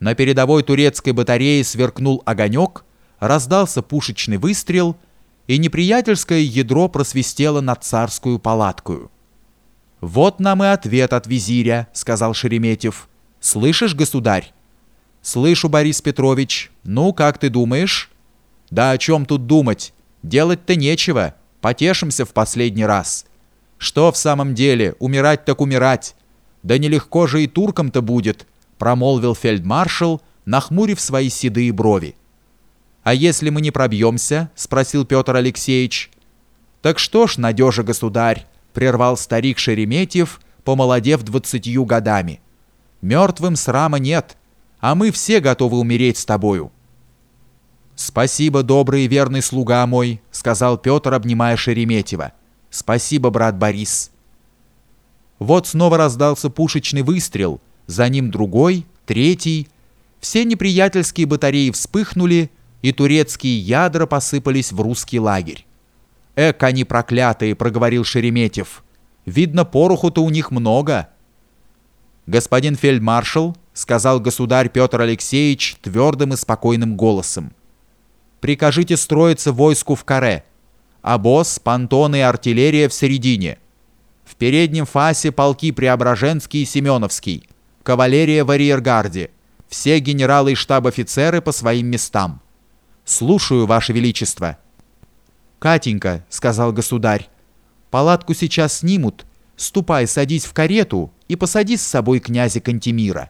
На передовой турецкой батарее сверкнул огонек, раздался пушечный выстрел, и неприятельское ядро просвистело над царскую палаткою. «Вот нам и ответ от визиря», — сказал Шереметьев. «Слышишь, государь?» «Слышу, Борис Петрович. Ну, как ты думаешь?» «Да о чем тут думать? Делать-то нечего. Потешимся в последний раз. Что в самом деле, умирать так умирать? Да нелегко же и туркам-то будет», — промолвил фельдмаршал, нахмурив свои седые брови. «А если мы не пробьемся?» — спросил Петр Алексеевич. «Так что ж, надежа, государь», — прервал старик Шереметьев, помолодев 20 годами. «Мертвым срама нет, а мы все готовы умереть с тобою». «Спасибо, добрый и верный слуга мой», — сказал Петр, обнимая Шереметьева. «Спасибо, брат Борис». Вот снова раздался пушечный выстрел, за ним другой, третий. Все неприятельские батареи вспыхнули, и турецкие ядра посыпались в русский лагерь. «Эк, они проклятые», — проговорил Шереметьев. «Видно, пороху-то у них много». «Господин фельдмаршал», — сказал государь Петр Алексеевич твердым и спокойным голосом, «прикажите строиться войску в каре. Обоз, понтоны и артиллерия в середине. В переднем фасе полки Преображенский и Семеновский, кавалерия в арьергарде, все генералы и штаб-офицеры по своим местам. Слушаю, Ваше Величество». «Катенька», — сказал государь, — «палатку сейчас снимут. Ступай, садись в карету и посади с собой князя Кантемира».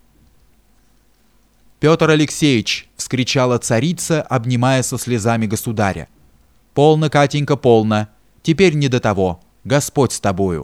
«Петр Алексеевич», — вскричала царица, обнимая со слезами государя. «Полно, Катенька, полно. Теперь не до того. Господь с тобою».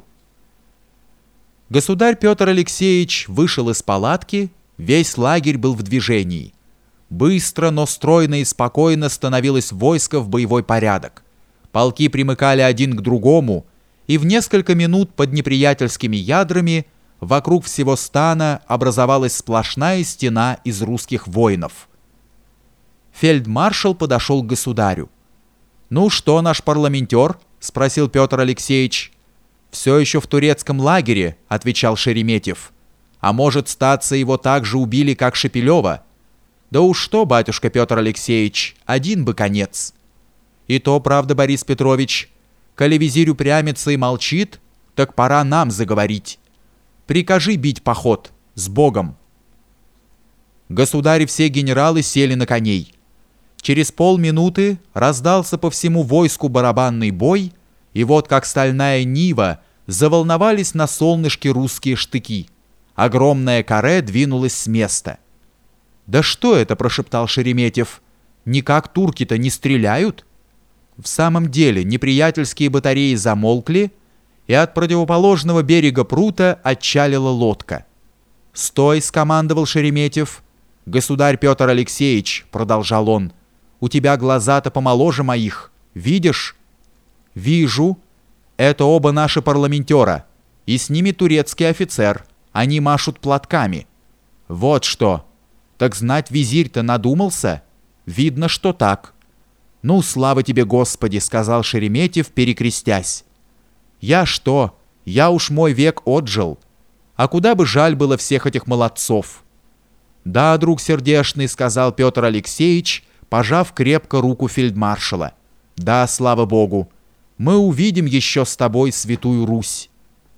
Государь Петр Алексеевич вышел из палатки, весь лагерь был в движении. Быстро, но стройно и спокойно становилось войско в боевой порядок. Полки примыкали один к другому, и в несколько минут под неприятельскими ядрами вокруг всего стана образовалась сплошная стена из русских воинов. Фельдмаршал подошел к государю. «Ну что, наш парламентер?» — спросил Петр Алексеевич. «Все еще в турецком лагере», — отвечал Шереметьев. «А может, статься, его так же убили, как Шепелева?» «Да уж что, батюшка Петр Алексеевич, один бы конец». «И то, правда, Борис Петрович, коли визирь упрямится и молчит, так пора нам заговорить. Прикажи бить поход, с Богом». Государь и все генералы сели на коней. Через полминуты раздался по всему войску барабанный бой, и вот как стальная нива заволновались на солнышке русские штыки. Огромное каре двинулось с места. «Да что это?» — прошептал Шереметьев. «Никак турки-то не стреляют?» В самом деле неприятельские батареи замолкли, и от противоположного берега прута отчалила лодка. «Стой!» — скомандовал Шереметьев. «Государь Петр Алексеевич», — продолжал он, — «у тебя глаза-то помоложе моих. Видишь?» «Вижу. Это оба наши парламентера, и с ними турецкий офицер. Они машут платками». «Вот что! Так знать, визирь-то надумался? Видно, что так». «Ну, слава тебе, Господи!» — сказал Шереметьев, перекрестясь. «Я что? Я уж мой век отжил. А куда бы жаль было всех этих молодцов?» «Да, друг сердешный», — сказал Петр Алексеевич, пожав крепко руку фельдмаршала. «Да, слава Богу, мы увидим еще с тобой Святую Русь».